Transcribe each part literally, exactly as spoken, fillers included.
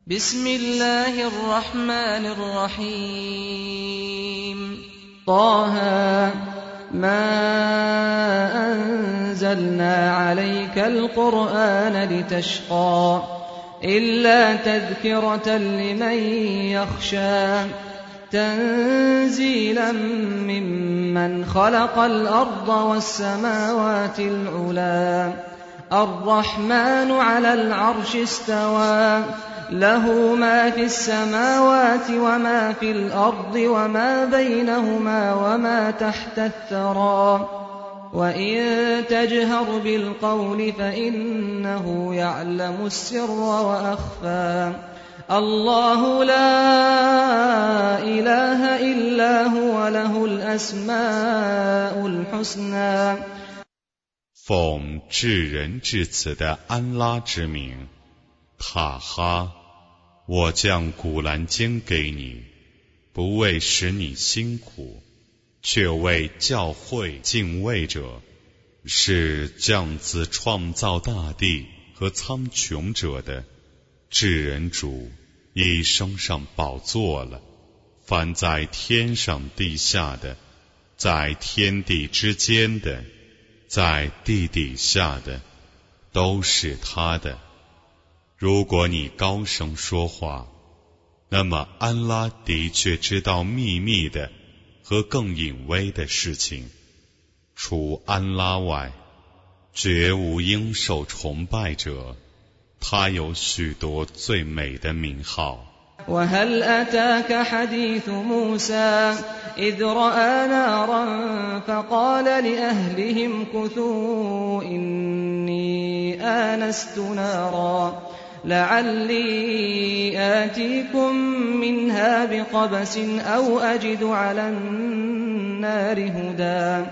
بسم الله الرحمن الرحيم طه ما أنزلنا عليك القرآن لتشقى إلا تذكرة لمن يخشى تنزيلا ممن خلق الأرض والسماوات العلى الرحمن على العرش استوى له ما في السماوات وما في الأرض وما بينهما وما تحت الثرى وإن تجهر بالقول فإنه يعلم السر وأخفى الله لا إله إلا هو له الأسماء الحسنى 奉至仁至慈的安拉之名，塔哈，我将古兰经给你，不为使你辛苦，却为教诲敬畏者，是降自创造大地和苍穹者的至仁主，已升上宝座了。凡在天上地下的，在天地之间的，在地底下的，都是他的。如果你高声说话，那么安拉的确知道秘密的和更隐微的事情。除安拉外，绝无应受崇拜者。他有许多最美的名号。 وهل أتاك حديث موسى إذ رأى نارا فقال لأهلهم كثوا إني آنست نارا لعلي آتيكم منها بقبس أو أجد على النار هدى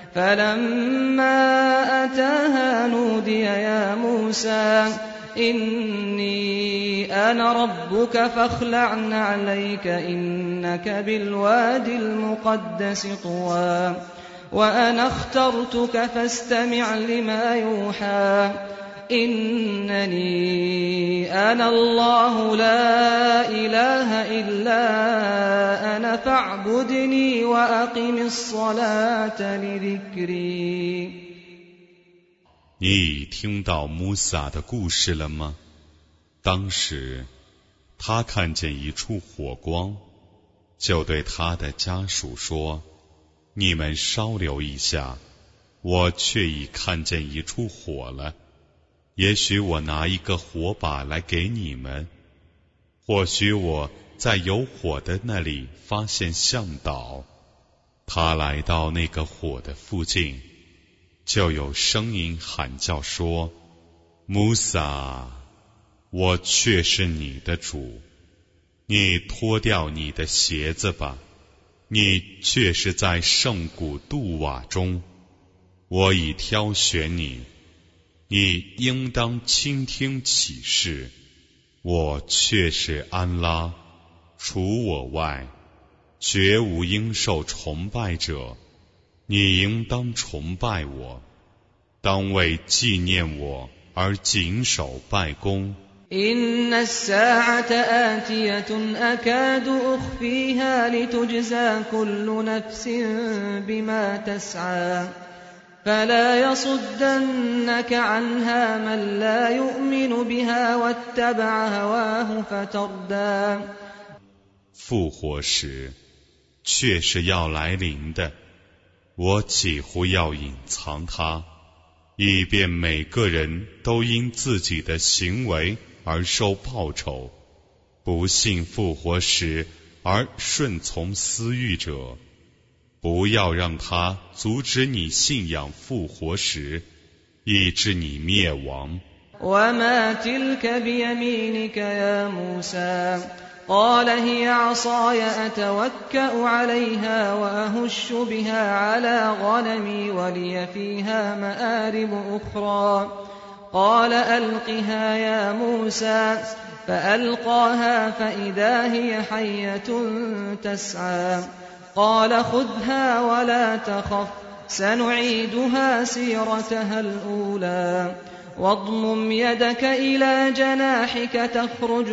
فلما أتاها نودي يا موسى إني أنا ربك فاخلع عليك إنك بالوادي المقدس طوى وأنا اخترتك فاستمع لما يوحى إنني أنا الله لا إله إلا أنا فاعبدني وأقم الصلاة لذكري。 你已听到穆萨的故事了吗？当时他看见一处火光，就对他的家属说：你们稍留一下，我却已看见一处火了。也许我拿一个火把来给你们，或许我在有火的那里发现向导。他来到那个火的附近，就有声音喊叫说：穆萨，我却是你的主，你脱掉你的鞋子吧，你却是在圣谷杜瓦中，我已挑选你，你应当倾听启示，我却是安拉，除我外，绝无应受崇拜者。你应当崇拜我，当为纪念我而谨守拜功。 إن الساعة آتية أكاد أخفيها لتجزى كل نفس بما تسعى فلا يصدنك عنها من لا يؤمن بها واتبع هواه فتردى。 复活时确是要来临的，我几乎要隐藏它，以便每个人都因自己的行为而受报酬。不信复活时而顺从私欲者，不要让他阻止你信仰复活时，以致你灭亡。 وما تلك بيمينك يا موسى قال هي عصاي أتوكأ عليها وأهش بها على غنمي ولي فيها مآرب أخرى قال ألقها يا موسى فألقاها فإذا هي حية تسعى قال خذها ولا تخف سنعيدها سيرتها الأولى واضمم يدك إلى جناحك تخرج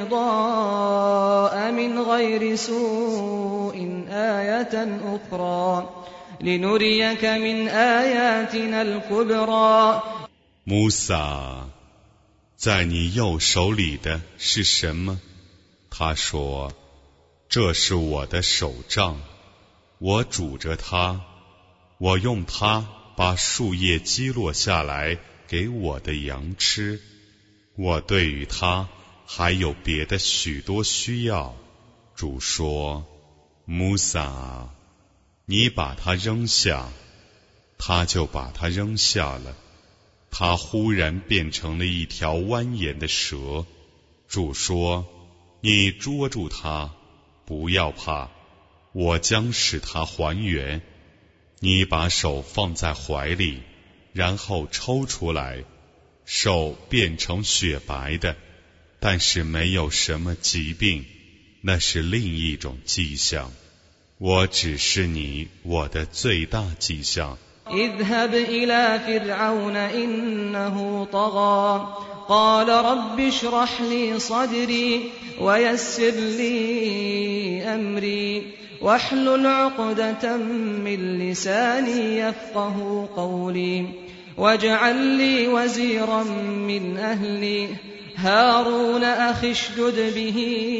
بيضاء من غير سوء آية أخرى لنريك من آياتنا الكبرى 穆萨，在你右手里的是什么？他说：这是我的手杖，我拄着它，我用它把树叶击落下来给我的羊吃。我对于它还有别的许多需要。主说：穆萨，你把它扔下，他就把它扔下了。它忽然变成了一条蜿蜒的蛇。主说：你捉住它，不要怕，我将使它还原。你把手放在怀里，然后抽出来，手变成雪白的，但是没有什么疾病，那是另一种迹象。我只是你我的最大迹象。 اذهب إلى فرعون إنه طغى قال رب اشرح لي صدري ويسر لي أمري واحلل عقدة من لساني يفقه قولي واجعل لي وزيرا من أهلي هارون أخي اشدد به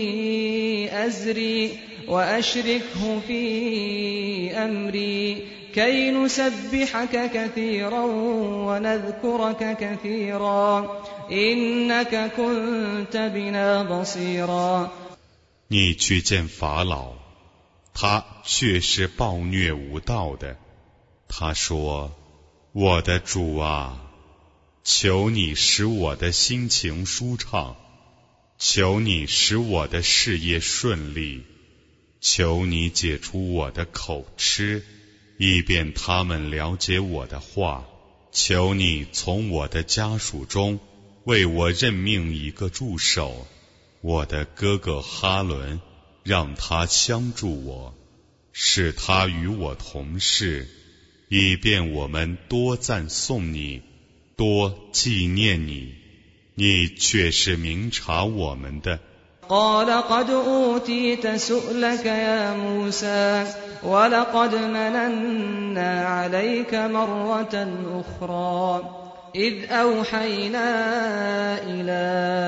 أزري وأشركه في أمري كي نسبحك كثيرا ونذكرك كثيرا إنك كنت بنا بصيرا 你去见法老，他却是暴虐无道的。他说：我的主啊，求你使我的心情舒畅，求你使我的事业顺利，求你解除我的口吃，以便他们了解我的话。求你从我的家属中为我任命一个助手，我的哥哥哈伦，让他相助我，使他与我同事，以便我们多赞颂你，多纪念你。你却是明察我们的。 قال قد أوتيت سؤلك يا موسى ولقد مننا عليك مرة أخرى إذ أوحينا إلى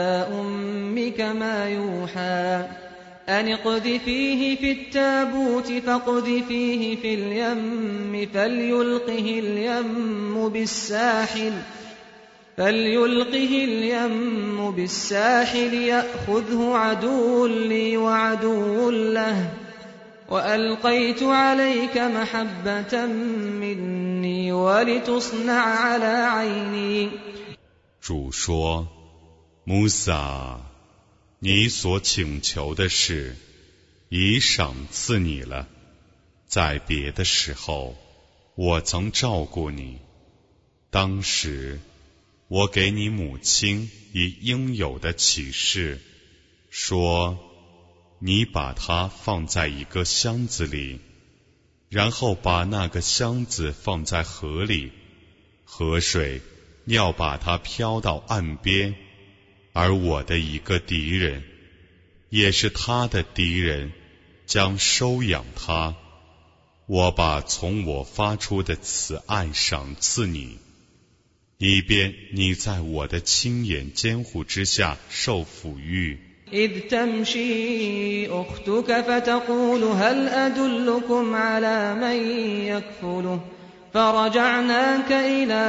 أمك ما يوحى أن اقذفيه في التابوت فاقذفيه في اليم فليلقه اليم بالساحل فليلقه اليم بالساحل يأخذه عدو لي وعدو له وألقيت عليك محبة مني ولتصنع على عيني 主说：穆萨，你所请求的事已赏赐你了。在别的时候，我曾照顾你。当时我给你母亲以应有的启示，说：你把它放在一个箱子里，然后把那个箱子放在河里，河水要把它飘到岸边，而我的一个敌人，也是他的敌人，将收养他。我把从我发出的慈爱赏赐你，以便你在我的亲眼监护之下受抚育。 إذ تمشي أختك فتقول هل أدلكم على من يكفله فرجعناك إلى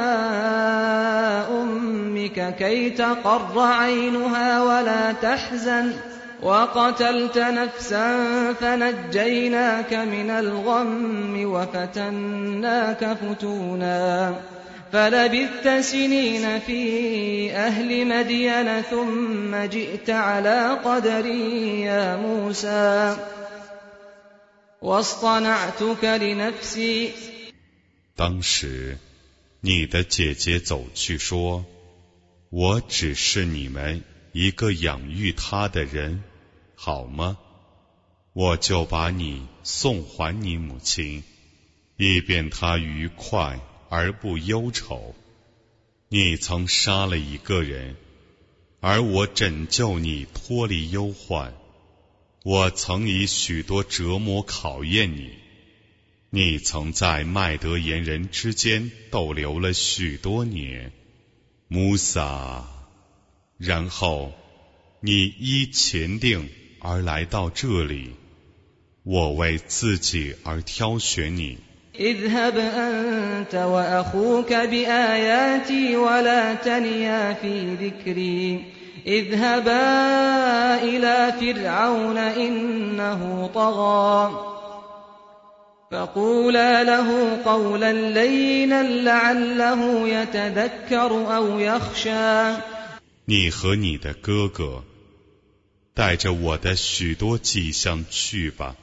أمك كي تقر عينها ولا تحزن وقتلت نفسا فنجيناك من الغم وفتناك فتونا فلبثت سنين في أهل مدين ثم جئت على قدري يا موسى واصطنعتك لنفسي 当时你的姐姐走去说：我只是你们一个养育她的人，好吗？我就把你送还你母亲，以便她愉快而不忧愁。 你曾杀了一个人，而我拯救你脱离忧患。我曾以许多折磨考验你，你曾在麦德言人之间逗留了许多年，穆萨。然后你依前定而来到这里，我为自己而挑选你。 اذهب أنت وأخوك بآياتي ولا تنيا في ذكري اذهبا إلى فرعون إنه طغى فقولا له قولا لينا لعله يتذكر أو يخشى 你和你的哥哥带着我的许多迹象去吧，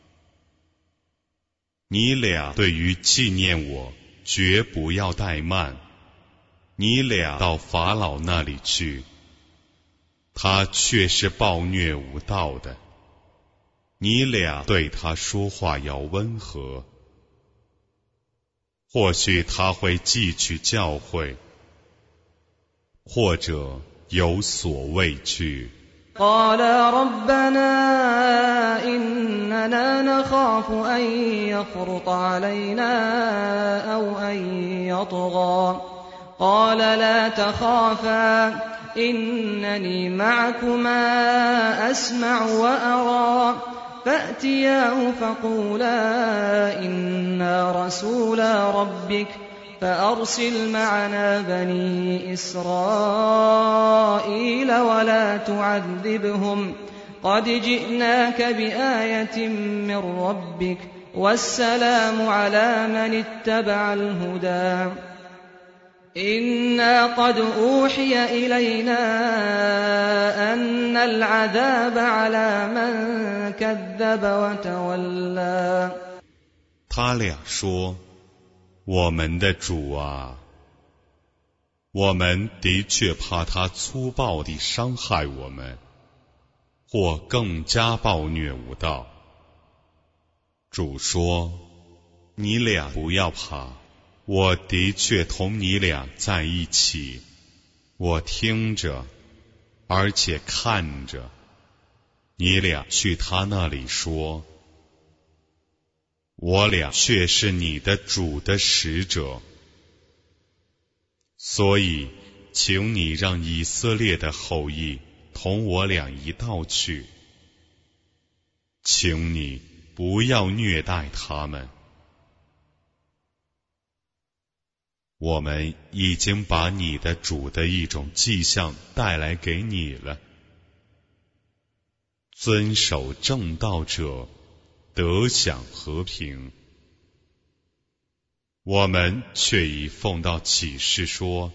你俩对于纪念我绝不要怠慢。你俩到法老那里去，他却是暴虐无道的，你俩对他说话要温和，或许他会汲取教诲，或者有所畏惧。 قالا ربنا إننا نخاف أن يفرط علينا أو أن يطغى قال لا تخافا إنني معكما أسمع وأرى فأتياه فقولا إنا رسولا ربك فأرسل معنا بني إسرائيل ولا تعذبهم قد جئناك بآية من ربك والسلام على من اتبع الهدى إنا قد أوحي إلينا أن العذاب على من كذب وتولى 他俩说，我们的主啊，我们的确怕他粗暴地伤害我们，或更加暴虐无道。主说，你俩不要怕，我的确同你俩在一起，我听着，而且看着。你俩去他那里说，我俩却是你的主的使者，所以请你让以色列的后裔同我俩一道去，请你不要虐待他们。我们已经把你的主的一种迹象带来给你了，遵守正道者得享和平。我们却已奉到启示说，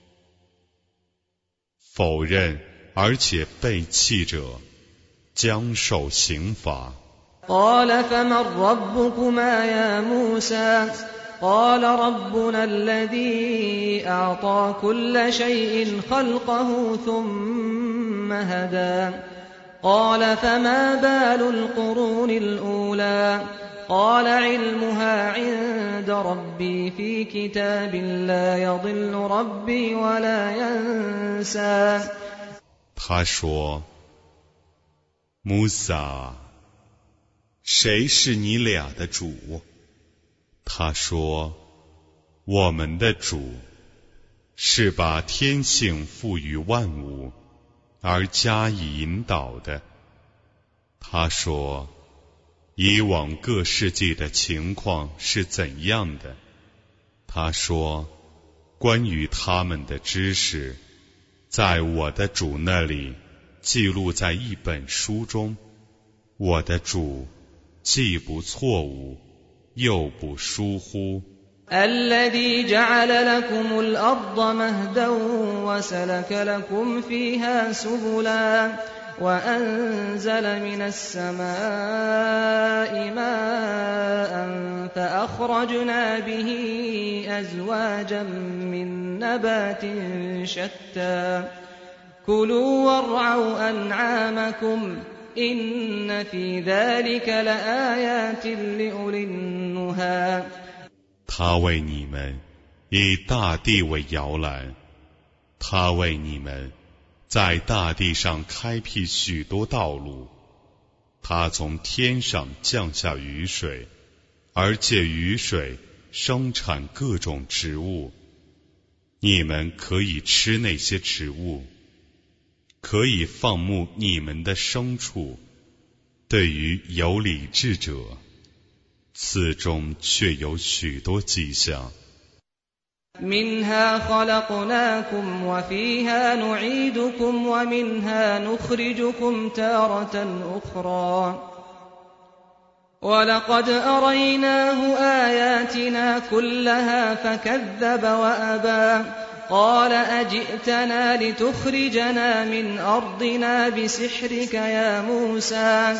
否认而且背弃者将受刑罚。 قال فمن ربكما يا موسى قال ربنا الذي أعطى كل شيء خلقه ثم هدى قال فما بال القرون الأولى قال علمها عند ربي في كتاب لا يضل ربي ولا ينسى 他说，穆萨，谁是你俩的主？他说，我们的主是把天性赋予万物而加以引导的。他说，以往各世纪的情况是怎样的？他说，关于他们的知识，在我的主那里记录在一本书中，我的主既不错误，又不疏忽。 الذي جعل لكم الأرض مهدا وسلك لكم فيها سبلا وأنزل من السماء ماء فأخرجنا به أزواجا من نبات شتى كلوا وارعوا أنعامكم إن في ذلك لآيات لأولي النهى 他为你们以大地为摇篮， 他为你们在大地上开辟许多道路，他从天上降下雨水，而借雨水生产各种植物，你们可以吃那些植物，可以放牧你们的牲畜。对于有理智者，此中却有许多迹象。 منها خلقناكم وفيها نعيدكم ومنها نخرجكم تارة أخرى ولقد أريناه آياتنا كلها فكذب وأبى قال أجئتنا لتخرجنا من أرضنا بسحرك يا موسى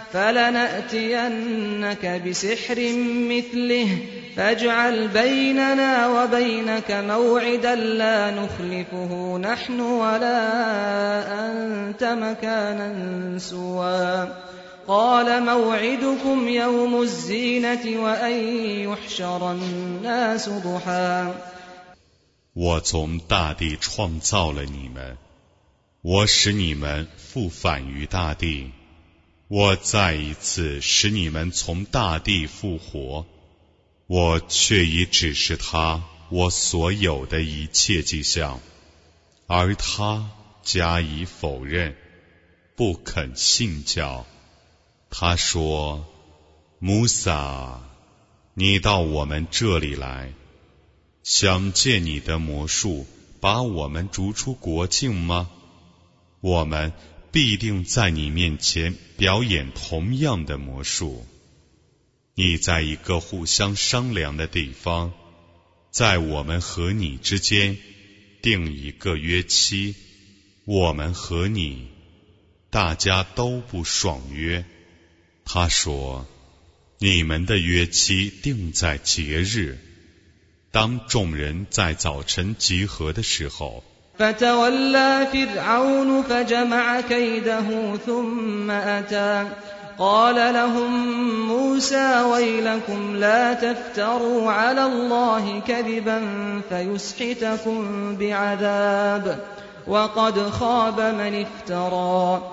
فلنأتينك بسحر مثله فاجعل بيننا وبينك موعدا لا نخلفه نحن ولا أنت مكانا سوى قال موعدكم يوم الزينة وأن يحشر الناس ضحى 我从大地创造了你们，我使你们复返于大地，我再一次使你们从大地复活，我却已指示他我所有的一切迹象，而他加以否认，不肯信教。他说：穆萨，你到我们这里来，想借你的魔术把我们逐出国境吗？我们必定在你面前表演同样的魔术。你在一个互相商量的地方，在我们和你之间定一个约期，我们和你大家都不爽约。他说：你们的约期定在节日，当众人在早晨集合的时候。 فتولى فرعون فجمع كيده ثم أتى قال لهم موسى ويلكم لا تفتروا على الله كذبا فيسحتكم بعذاب وقد خاب من افترى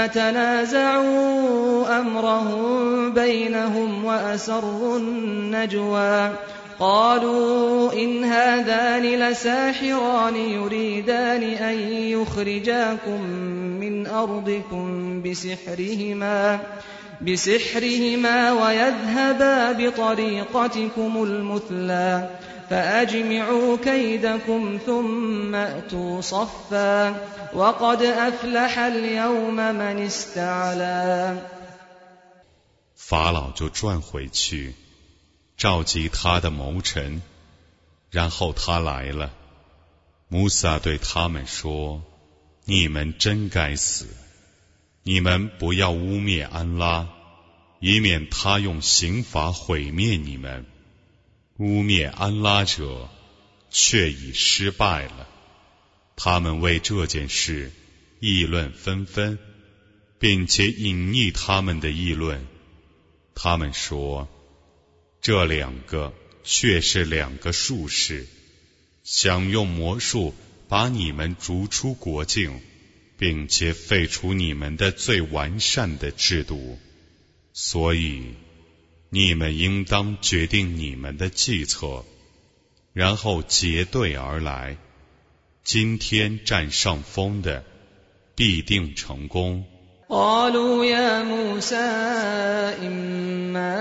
فتنازعوا أمرهم بينهم وأسروا النجوى قالوا إن هذان لساحران يريدان أن يخرجاكم من أرضكم بسحرهما, بسحرهما ويذهبا بطريقتكم المثلى فأجمعوا كيدكم ثم أتوا صفا وقد أفلح اليوم من استعلى 法老就转回去召集他的谋臣，然后他来了。穆萨对他们说：你们真该死，你们不要污蔑安拉，以免他用刑罚毁灭你们。污蔑安拉者却已失败了。他们为这件事议论纷纷，并且隐匿他们的议论。他们说：这两个却是两个术士，想用魔术把你们逐出国境，并且废除你们的最完善的制度。所以你们应当决定你们的计策，然后结队而来。今天占上风的必定成功。 قالوا يا موسى إما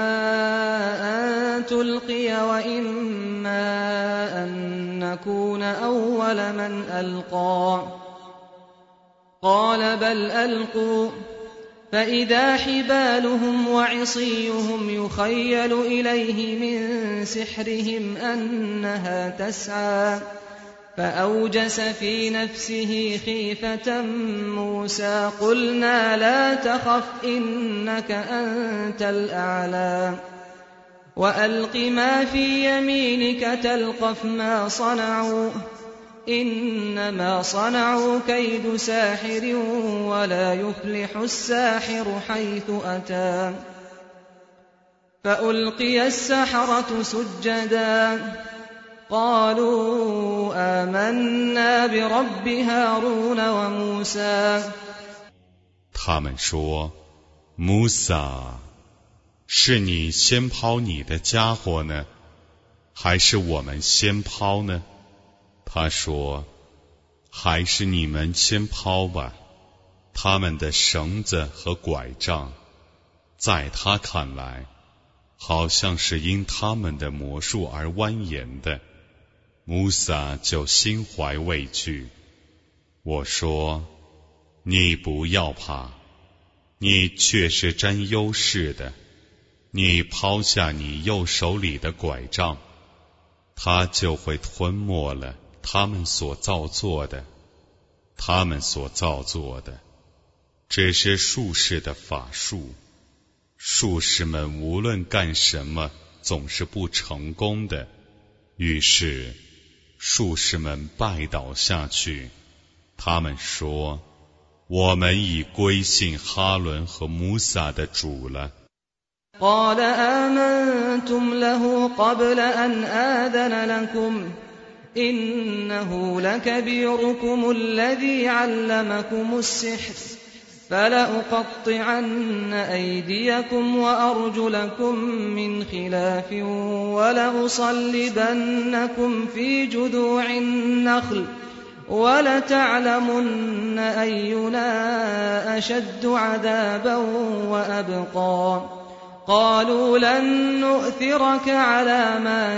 أن تلقي وإما أن نكون أول من ألقى قال بل ألقوا فإذا حبالهم وعصيهم يخيل إليه من سحرهم أنها تسعى فأوجس في نفسه خيفة موسى قلنا لا تخف إنك أنت الأعلى وألق ما في يمينك تلقف ما صنعوا إنما صنعوا كيد ساحر ولا يفلح الساحر حيث أتى فألقي السحرة سجدا قالوا آمنا برب هارون وموسى 他们说，穆萨，是你先抛你的家伙呢，还是我们先抛呢？他说，还是你们先抛吧。他们的绳子和拐杖，在他看来，好像是因他们的魔术而蜿蜒的。穆萨就心怀畏惧。我说，你不要怕，你却是占优势的。你抛下你右手里的拐杖，它就会吞没了他们所造作的。他们所造作的只是术士的法术，术士们无论干什么总是不成功的。于是术士们拜倒下去，他们说，我们已归信哈伦和穆萨的主了。 قال آمنتم له قبل أن آذن لكم إنه لكبيركم الذي علمكم السحر فلأقطعن أيديكم وأرجلكم من خلاف ولأصلبنكم في جذوع النخل ولتعلمن أينا أشد عذابا وأبقى قالوا لن نؤثرك على ما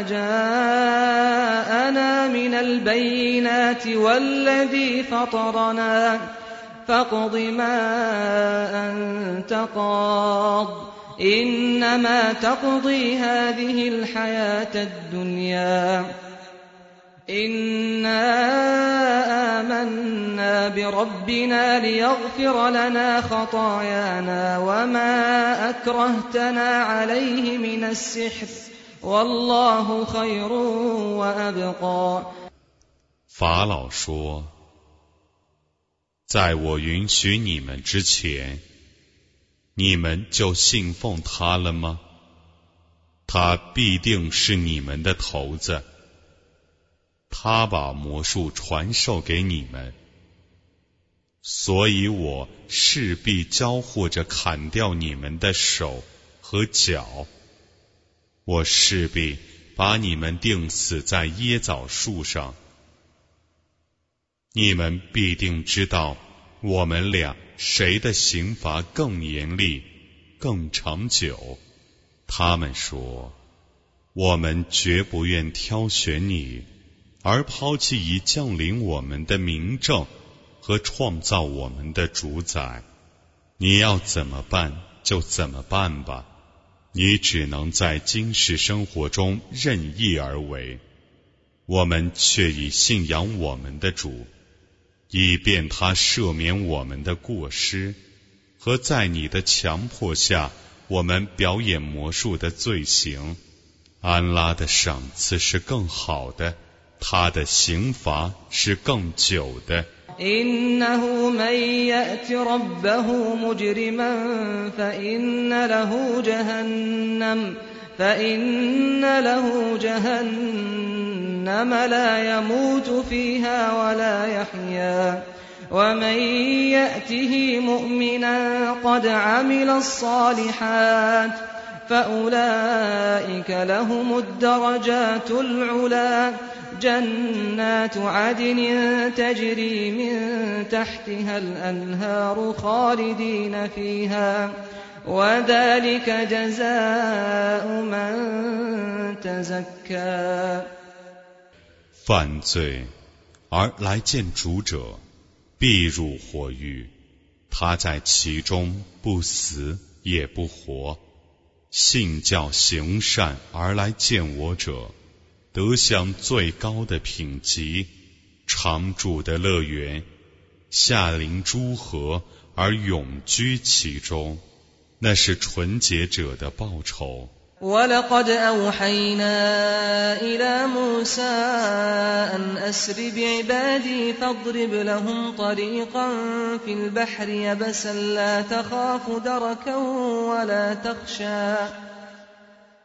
جاءنا من البينات والذي فطرنا فاقض ما أنت قاض إنما تقضي هذه الحياة الدنيا إنا آمنا بربنا ليغفر لنا خطايانا وما أكرهتنا عليه من السحر والله خير وأبقى 法老说，在我允许你们之前，你们就信奉他了吗？他必定是你们的头子。他把魔术传授给你们，所以我势必交互着砍掉你们的手和脚，我势必把你们钉死在椰枣树上。你们必定知道，我们俩谁的刑罚更严厉、更长久。他们说，我们绝不愿挑选你，而抛弃已降临我们的明证和创造我们的主宰。你要怎么办就怎么办吧，你只能在今世生活中任意而为。我们却已信仰我们的主，以便他赦免我们的过失和在你的强迫下我们表演魔术的罪行。安拉的赏赐是更好的，他的刑罚是更久的。 إنه من يأت ربه مجرما فإن له جهنم فإن له جهنم لا يموت فيها ولا يحيا ومن يأته مؤمنا قد عمل الصالحات فأولئك لهم الدرجات العلى جنات عدن تجري من تحتها الأنهار خالدين فيها وذلك جزاء من تزكى 犯罪而来见主者，必入火狱，他在其中不死也不活。信教行善而来见我者，得享最高的品级，常住的乐园，下临诸河而永居其中，那是纯洁者的报酬。 وَلَقَدْ أَوْحَيْنَا إِلَى مُوسَىٰ أَنْ أَسْرِ بِعِبَادِي فَاضْرِبْ لَهُمْ طَرِيقًا فِي الْبَحْرِ يَبَسًا لَا تَخَافُ دَرَكًا وَلَا تَخْشَىٰ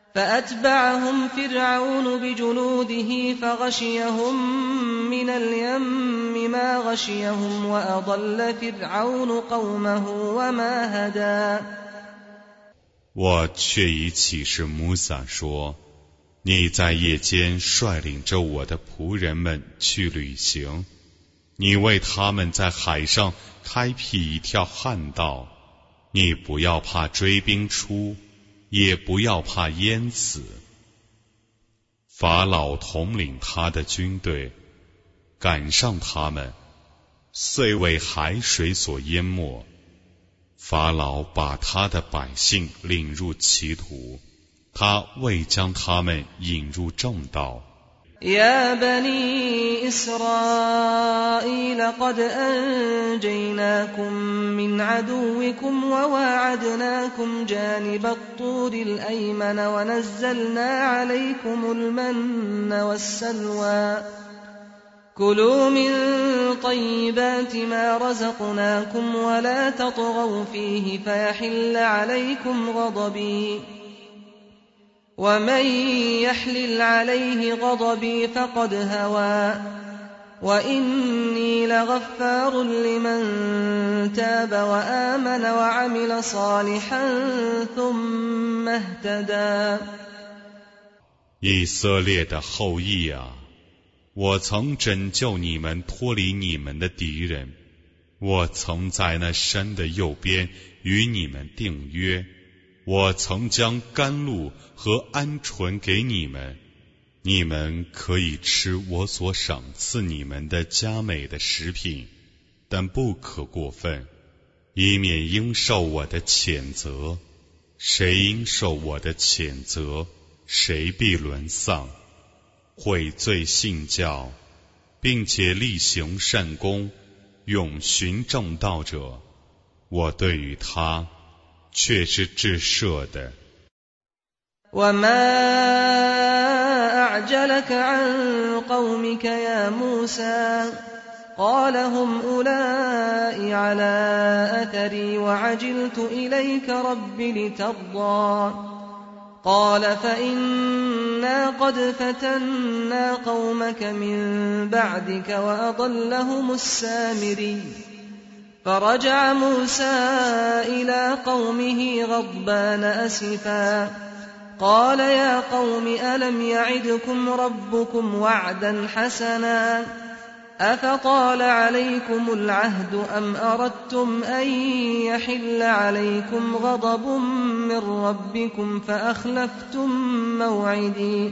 فأتبعهم فرعون بجنوده فغشيهم من اليم ما غشيهم وأضل فرعون قومه وما هدى。 我却已启示摩萨说，你在夜间率领着我的仆人们去旅行，你为他们在海上开辟一条旱道，你不要怕追兵出，也不要怕淹死。法老统领他的军队赶上他们，遂为海水所淹没。法老把他的百姓领入歧途，他未将他们引入正道。 يا بني إسرائيل قد أنجيناكم من عدوكم وواعدناكم جانب الطور الأيمن ونزلنا عليكم المن والسلوى كلوا من طيبات ما رزقناكم ولا تطغوا فيه فيحل عليكم غضبي ومن يحلل عليه غضبي فقد هوى وإني لغفار لمن تاب وآمن وعمل صالحا ثم اهتدى。 以色列的后裔啊，我曾拯救你们脱离你们的敌人，我曾在那山的右边与你们订约，我曾将甘露和鹌鹑给你们，你们可以吃我所赏赐你们的佳美的食品，但不可过分，以免应受我的谴责。谁应受我的谴责，谁必沦丧。悔罪信教，并且力行善功，永循正道者，我对于他却是至赦的。 وما أعجلك عن قومك يا موسى قال هم أولئك على أثري وعجلت إليك رب لترضى قال فإنا قد فتنا قومك من بعدك وأضلهم السامري فرجع موسى إلى قومه غضبان أسفا قال يا قوم ألم يعدكم ربكم وعدا حسنا أفطال عليكم العهد أم أردتم أن يحل عليكم غضب من ربكم فأخلفتم موعدي。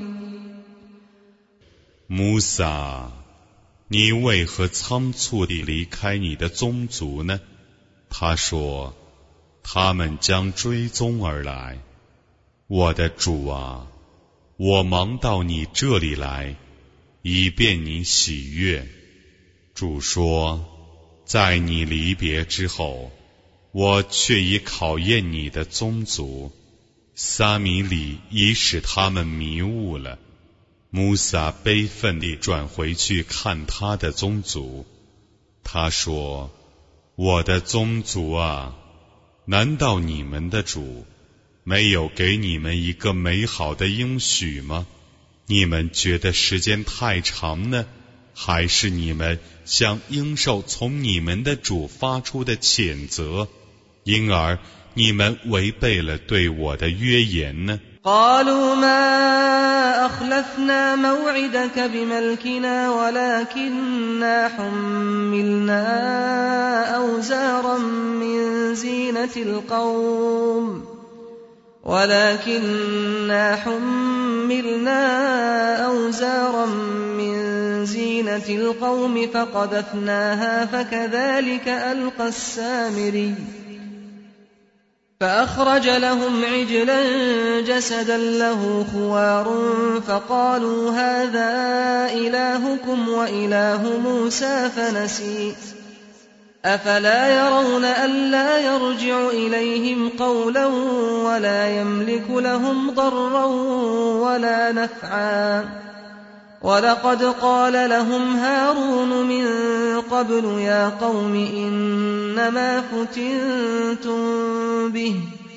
穆萨，你为何仓促地离开你的宗族呢？他说，他们将追踪而来。我的主啊，我忙到你这里来，以便你喜悦。主说，在你离别之后，我却已考验你的宗族，撒米里已使他们迷误了。穆萨悲愤地转回去看他的宗族，他说，我的宗族啊，难道你们的主没有给你们一个美好的应许吗？你们觉得时间太长呢，还是你们想应受从你们的主发出的谴责，因而你们违背了对我的约言呢 ？قالوا ما أخلفنا موعدك بملكنا ولكننا حملنا أوزارا من زينة القوم ولكننا حملنا أوزارا من زينة القوم فقذفناها فكذلك ألقى السامري فأخرج لهم عجلا جسدا له خوار فقالوا هذا إلهكم وإله موسى فنسي أفلا يرون ألا يرجع إليهم قولا ولا يملك لهم ضرا ولا نفعا ولقد قال لهم هارون من قبل يا قوم إنما فتنتم به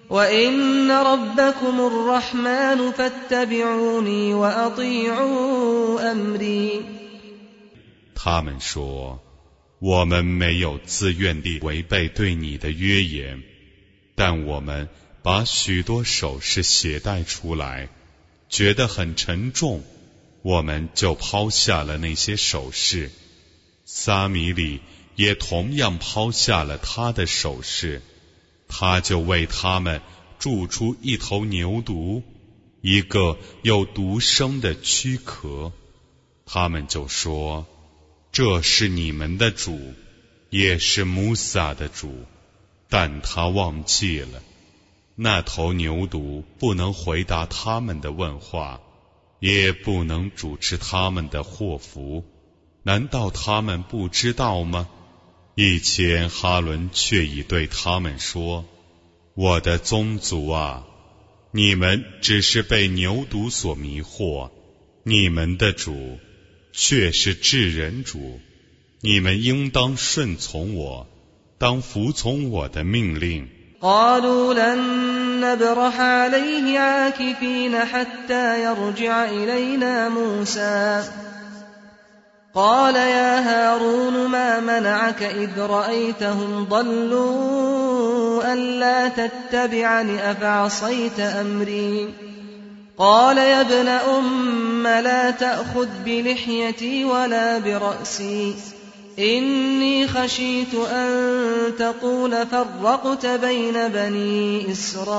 وإن ربكم الرحمن فاتبعوني وأطيعوا أمري。 他们说，我们没有自愿地违背对你的约言，但我们把许多首饰携带出来，觉得很沉重，我们就抛下了那些首饰。撒米里也同样抛下了他的首饰，他就为他们铸出一头牛犊，一个有独生的躯壳。他们就说，这是你们的主，也是穆萨的主，但他忘记了。那头牛犊不能回答他们的问话，也不能主持他们的祸福，难道他们不知道吗？以前哈伦却已对他们说，我的宗族啊，你们只是被牛犊所迷惑，你们的主却是至人主，你们应当顺从我，当服从我的命令。 قالوا لن نبرح عليه عاكفين حتى يرجع إلينا موسى قال يا هارون ما منعك إذ رأيتهم ضلوا ألا تتبعني أفعصيت أمري قال يا ابن أم لا تأخذ بلحيتي ولا برأسي إني خشيت أن تقول فرقت بين بني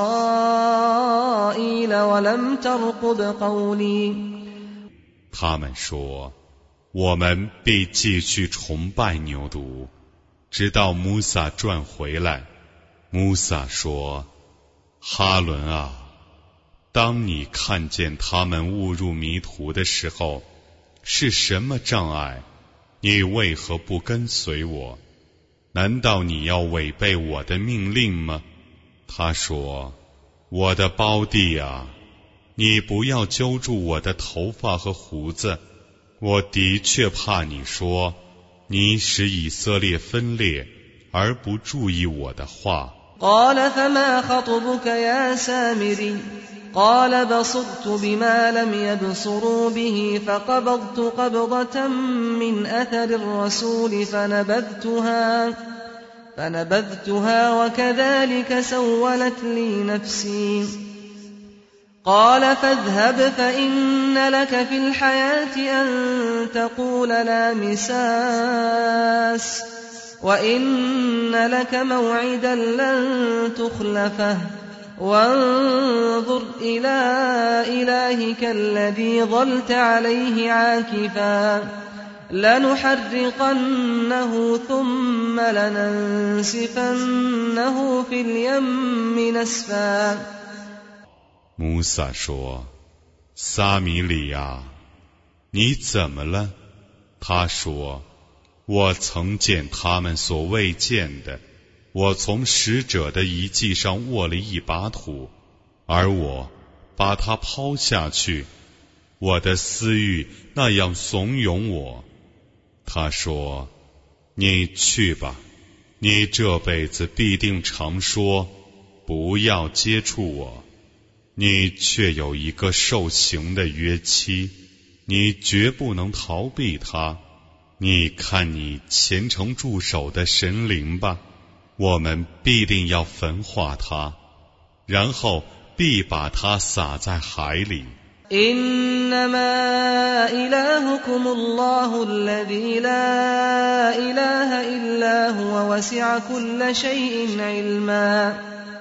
إسرائيل ولم ترقب قولي。 他们说，我们必继续崇拜牛犊，直到穆萨转回来。穆萨说，哈伦啊，当你看见他们误入迷途的时候，是什么障碍？你为何不跟随我？难道你要违背我的命令吗？他说，我的胞弟啊，你不要揪住我的头发和胡子，我的确怕你说，你使以色列分裂，而不注意我的话。 قال فما خطبك يا سامري قال بصرت بما لم يبصروا به فقبضت قبضة من أثر الرسول فنبذتها فنبذتها وكذلك سولت لي نفسي قال فاذهب فإن لك في الحياة أن تقول لا مساس وإن لك موعدا لن تخلفه وانظر إلى إلهك الذي ظلت عليه عاكفا لنحرقنه ثم لننسفنه في اليم نسفا。 穆萨说，撒米里啊，你怎么了？他说，我曾见他们所未见的，我从使者的遗迹上握了一把土，而我把它抛下去，我的私欲那样怂恿我。他说，你去吧，你这辈子必定常说，不要接触我，你却有一个受刑的约期，你绝不能逃避它。你看你虔诚驻守的神灵吧，我们必定要焚化它，然后必把它撒在海里。 إنما إلهكم الله الذي لا إله إلا هو وسع كل شيء علما。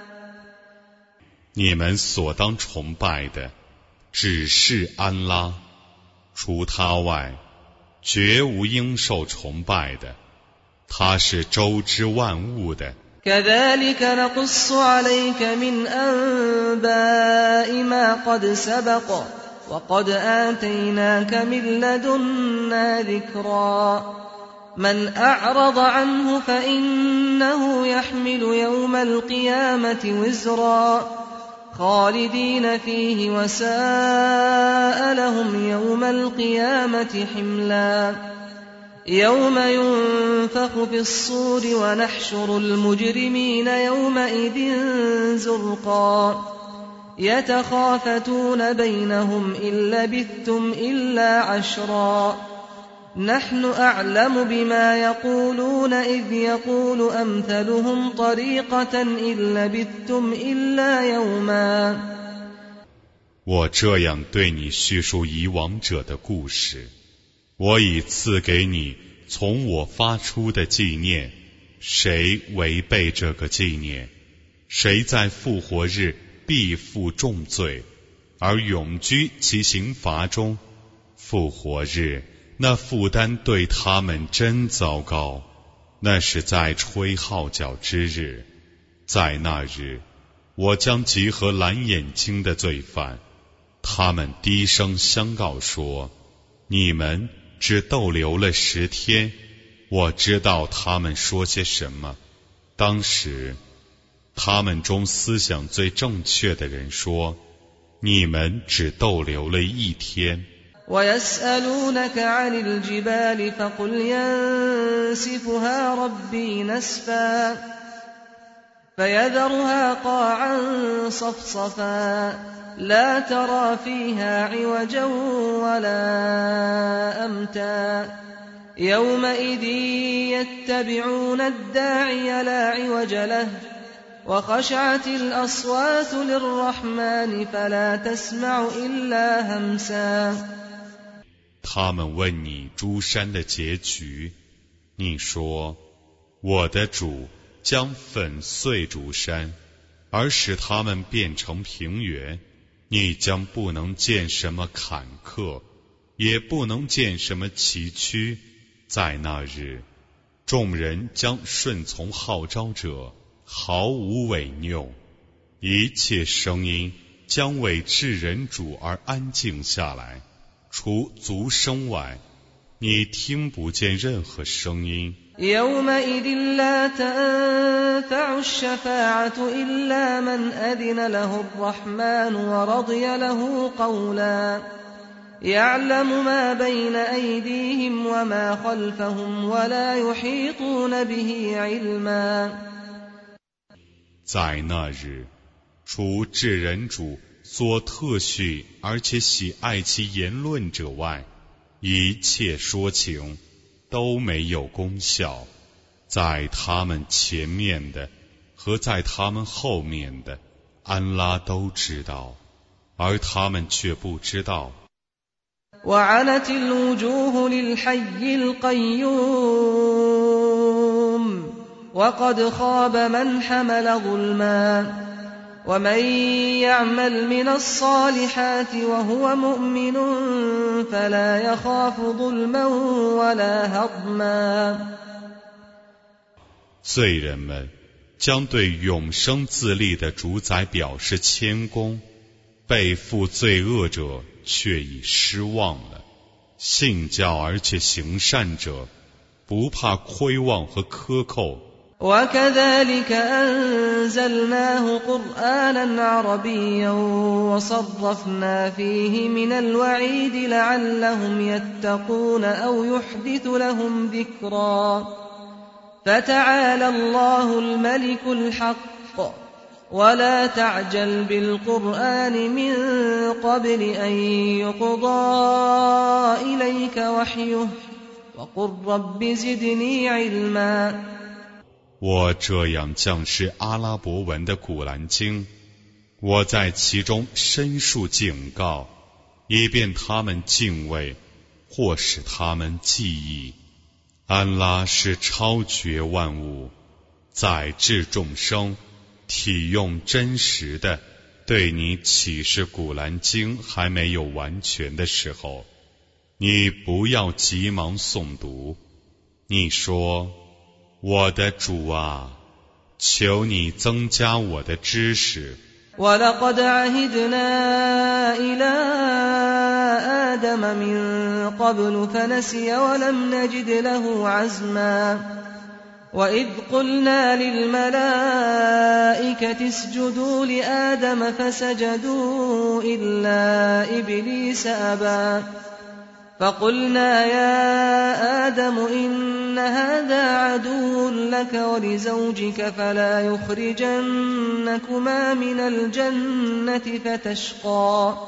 你们所当崇拜的只是安拉，除他外绝无应受崇拜的，他是周知万物的。 كذلك نقص عليك من أنباء ما قد سبق وقد آتيناك من لدنا ذكرا من أعرض عنه فإنه يحمل يوم القيامة وزرا خالدين فيه وساء لهم يوم القيامة حملا يوم ينفخ في الصور ونحشر المجرمين يومئذ زرقا يتخافتون بينهم إن لبثتم إلا عشرا نحن أعلم بما يقولون إذ يقول أمثلهم طريقة إن لبثتم إلا يوما。 我这样对你叙述以往者的故事，我已赐给你从我发出的纪念，谁违背这个纪念，谁在复活日必负重罪，而永居其刑罚中。复活日那负担对他们真糟糕，那是在吹号角之日。在那日，我将集合蓝眼睛的罪犯，他们低声相告说，你们只逗留了十天，我知道他们说些什么。当时他们中思想最正确的人说，你们只逗留了一天。 ويسألونك عن الجبال فقل ينسفها ربي نسفا فيذرها قاعا صفصفا لا ترى فيها عوجا ولا أمتا يومئذ يتبعون الداعي لا عوج له وخشعت الأصوات للرحمن فلا تسمع إلا همسا。 他们问你诸山的结局，你说，我的主将粉碎诸山，而使它们变成平原，你将不能见什么坎坷，也不能见什么崎岖。在那日，众人将顺从号召者，毫无违拗，一切声音将为至人主而安静下来，除足声外，你听不见任何声音。 يومئذ لا تنفع الشفاعة إلا من أذن له الرحمن ورضي له قولا يعلم ما بين أيديهم وما خلفهم ولا يحيطون به علما。 在那日，除至人主所特许而且喜爱其言论者外，一切说情都没有功效。在他们前面的和在他们后面的，安拉都知道，而他们却不知道。 وعنت الوجوه للحي القيوم وقد خاب من حمل ظلما ومن يعمل من الصالحات وهو مؤمن فلا يخاف ظلما ولا هضما。 罪人们将对永生自立的主宰表示谦恭，背负罪恶者却已失望了。信教而且行善者不怕亏望和克扣。 وكذلك أنزلناه قرآنا عربيا وصرفنا فيه من الوعيد لعلهم يتقون أو يحدث لهم ذكرا فتعالى الله الملك الحق ولا تعجل بالقرآن من قبل أن يقضى إليك وحيه وقل رب زدني علما。 我这样降示阿拉伯文的古兰经，我在其中申述警告，以便他们敬畏，或使他们记忆。安拉是超绝万物，载至众生，体用真实的，对你启示古兰经还没有完全的时候，你不要急忙诵读。你说，我的主啊，求你增加我的知识。 وَلَقَدْ عَهِدْنَا إِلَىٰ آدَمَ مِن قَبْلُ فَنَسِيَ وَلَمْ نَجِدْ لَهُ عَزْمًا وَإِذْ قُلْنَا لِلْمَلَائِكَةِ اسْجُدُوا لِآدَمَ فَسَجَدُوا إِلَّا إِبْلِيسَ أَبَىٰ فقلنا يا آدم إن هذا عدو لك ولزوجك فلا يخرجنكما من الجنة فتشقى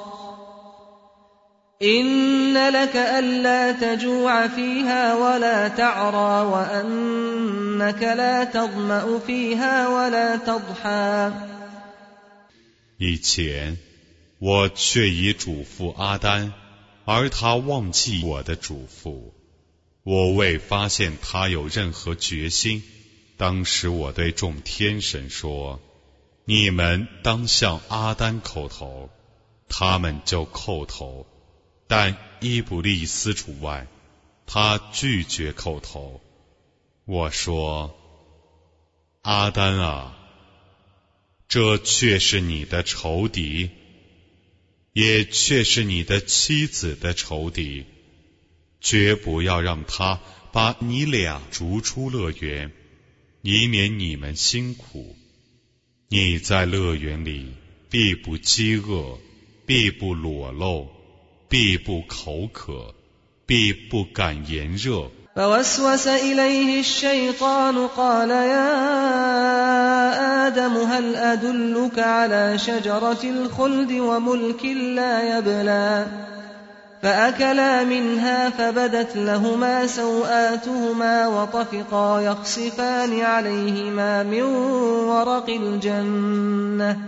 إن لك ألا تجوع فيها ولا تعرى وأنك لا تظمأ فيها ولا تضحى。 以前我却已嘱咐阿丹，而他忘记我的嘱咐，我未发现他有任何决心。当时我对众天神说：你们当向阿丹叩头，他们就叩头，但伊布利斯除外，他拒绝叩头。我说：阿丹啊，这却是你的仇敌，也却是你的妻子的仇敌，绝不要让他把你俩逐出乐园，以免你们辛苦。你在乐园里必不饥饿，必不裸露，必不口渴，必不感炎热。 فوسوس إليه الشيطان قال يا آدم هل أدلك على شجرة الخلد وملك لا يبلى فأكلا منها فبدت لهما سوآتهما وطفقا يخصفان عليهما من ورق الجنة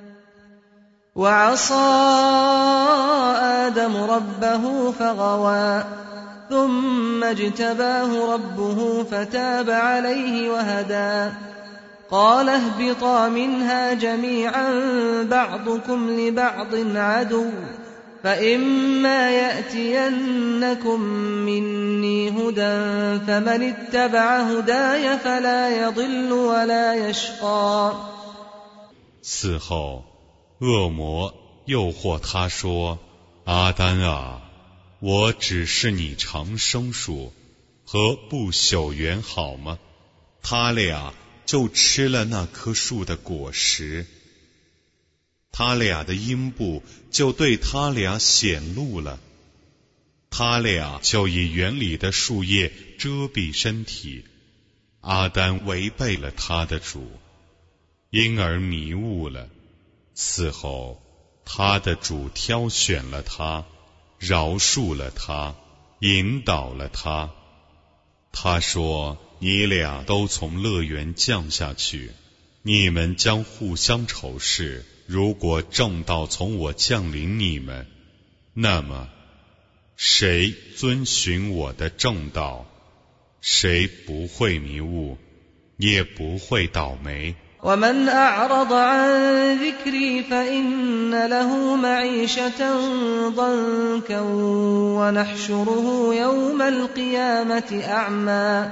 وعصى آدم ربه فغوى ثم اجتباه ربه فتاب عليه وهدى قال اهبطا منها جميعا بعضكم لبعض عدو فإما يأتينكم مني هدى فمن اتبع هداي فلا يضل ولا يشقى。 此后，恶魔诱惑他说：阿丹啊，我只是你长生树和不朽园好吗？他俩就吃了那棵树的果实，他俩的阴部就对他俩显露了，他俩就以园里的树叶遮蔽身体。阿丹违背了他的主，因而迷误了。此后，他的主挑选了他，饶恕了他，引导了他。他说：你俩都从乐园降下去，你们将互相仇视。如果正道从我降临你们，那么谁遵循我的正道，谁不会迷误，也不会倒霉。 ومن أعرض عن ذكري فإن له معيشة ضنكا ونحشره يوم القيامة أعمى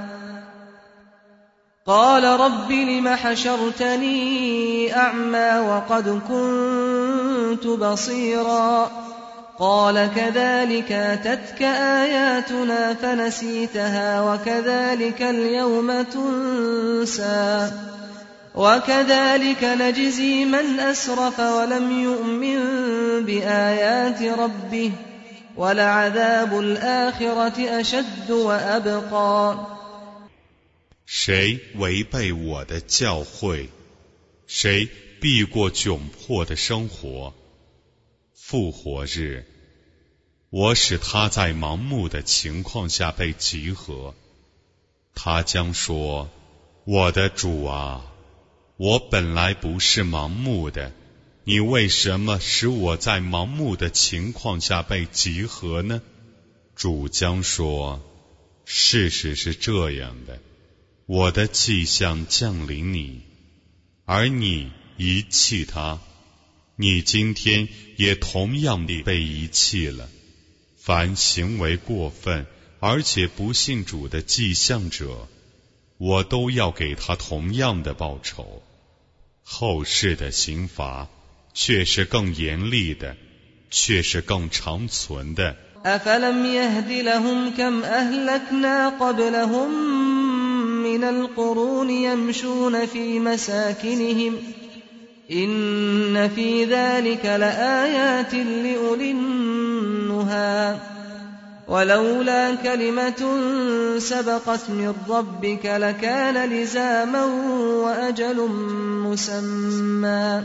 قال رب لم حشرتني أعمى وقد كنت بصيرا قال كذلك أتتك آياتنا فنسيتها وكذلك اليوم تنسى وكذلك نجزي من أسرف ولم يؤمن بآيات ربه ولعذاب الآخرة أشد وأبقى。 谁违背我的教诲，谁避过窘迫的生活，复活日，我使他在盲目的情况下被集合，他将说：我的主啊，我本来不是盲目的，你为什么使我在盲目的情况下被集合呢？主将说：事实是这样的，我的迹象降临你，而你遗弃他，你今天也同样地被遗弃了。凡行为过分而且不信主的迹象者，我都要给他同样的报酬。后世的刑罚却是更严厉的，却是更长存的。 أفلم يهد لهم كم أهلكنا قبلهم من القرون يمشون في مساكنهم إن في ذلك لآيات لأولي النهى ولولا كلمة سبقت من ربك لكان لزاما وأجل مسمى。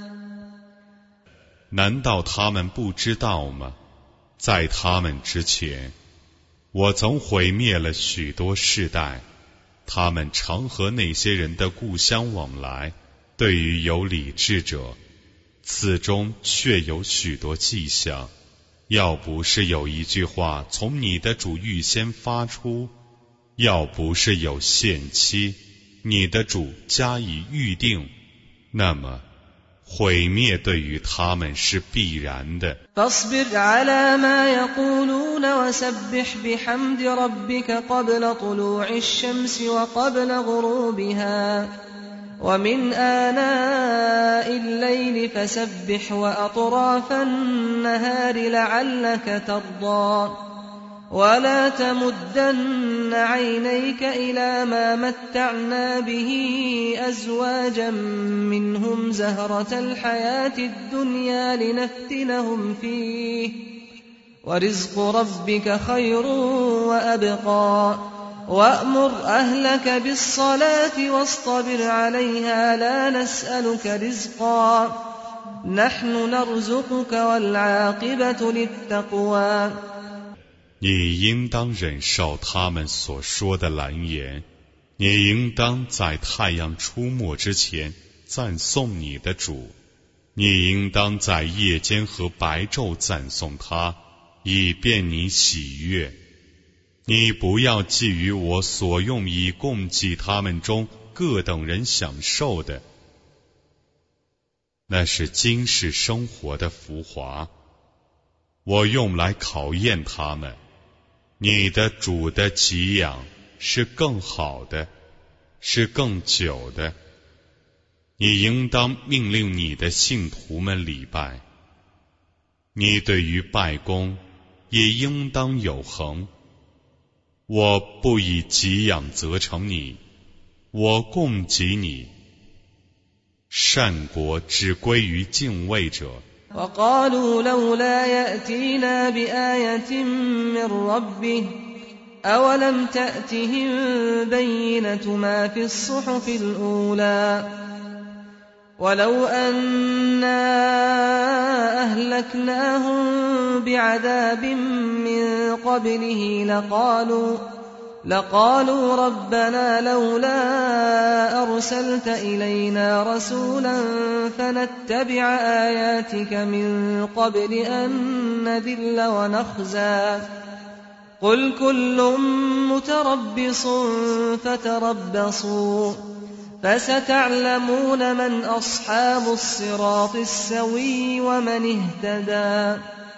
难道他们不知道吗？在他们之前，我曾毁灭了许多世代，他们常和那些人的故乡往来，对于有理智者，此中确有许多迹象。要不是有一句话从你的主预先发出，要不是有限期，你的主加以预定，那么毁灭对于他们是必然的。 فاصبر على ما يقولون وسبح بحمد ربك قبل طلوع الشمس وقبل غروبها ومن آناء الليل فسبح وأطراف النهار لعلك ترضى ولا تمدن عينيك إلى ما متعنا به أزواجا منهم زهرة الحياة الدنيا لنفتنهم فيه ورزق ربك خير وأبقى وأمر أهلك بالصلاة واصطبر عليها لا نسألك رزقا نحن نرزقك والعاقبة للتقوى。 你应当忍受他们所说的蓝言，你应当在太阳出没之前赞颂你的主，你应当在夜间和白昼赞颂他，以便你喜悦。你不要觊觎我所用以供给他们中各等人享受的，那是今世生活的浮华，我用来考验他们。你的主的给养是更好的，是更久的。你应当命令你的信徒们礼拜，你对于拜功也应当有恒。我不以给养责成你，我供给你。善果只归于敬畏者。 وقالوا لولا يأتينا بآية من ربه أولم تأتهم بينة ما في الصحف الأولى ولو أنا أهلكناهم بعذاب من قبله لقالوا لقالوا ربنا لولا أرسلت إلينا رسولا فنتبع آياتك من قبل أن نذل ونخزى قل كل متربص فتربصوا فستعلمون من أصحاب الصراط السوي ومن اهتدى。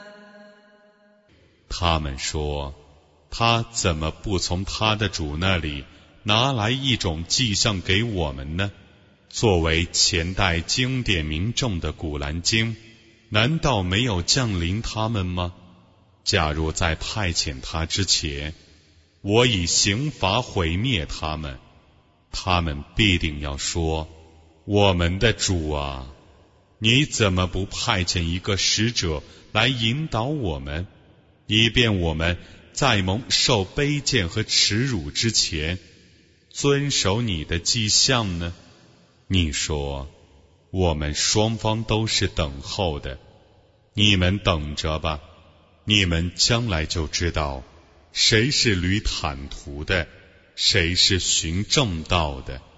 他们说，他怎么不从他的主那里拿来一种迹象给我们呢？作为前代经典明证的古兰经，难道没有降临他们吗？假如在派遣他之前，我以刑罚毁灭他们，他们必定要说：我们的主啊，你怎么不派遣一个使者来引导我们，以便我们在蒙受卑贱和耻辱之前，遵守你的迹象呢？你说，我们双方都是等候的，你们等着吧，你们将来就知道，谁是履坦途的，谁是寻正道的。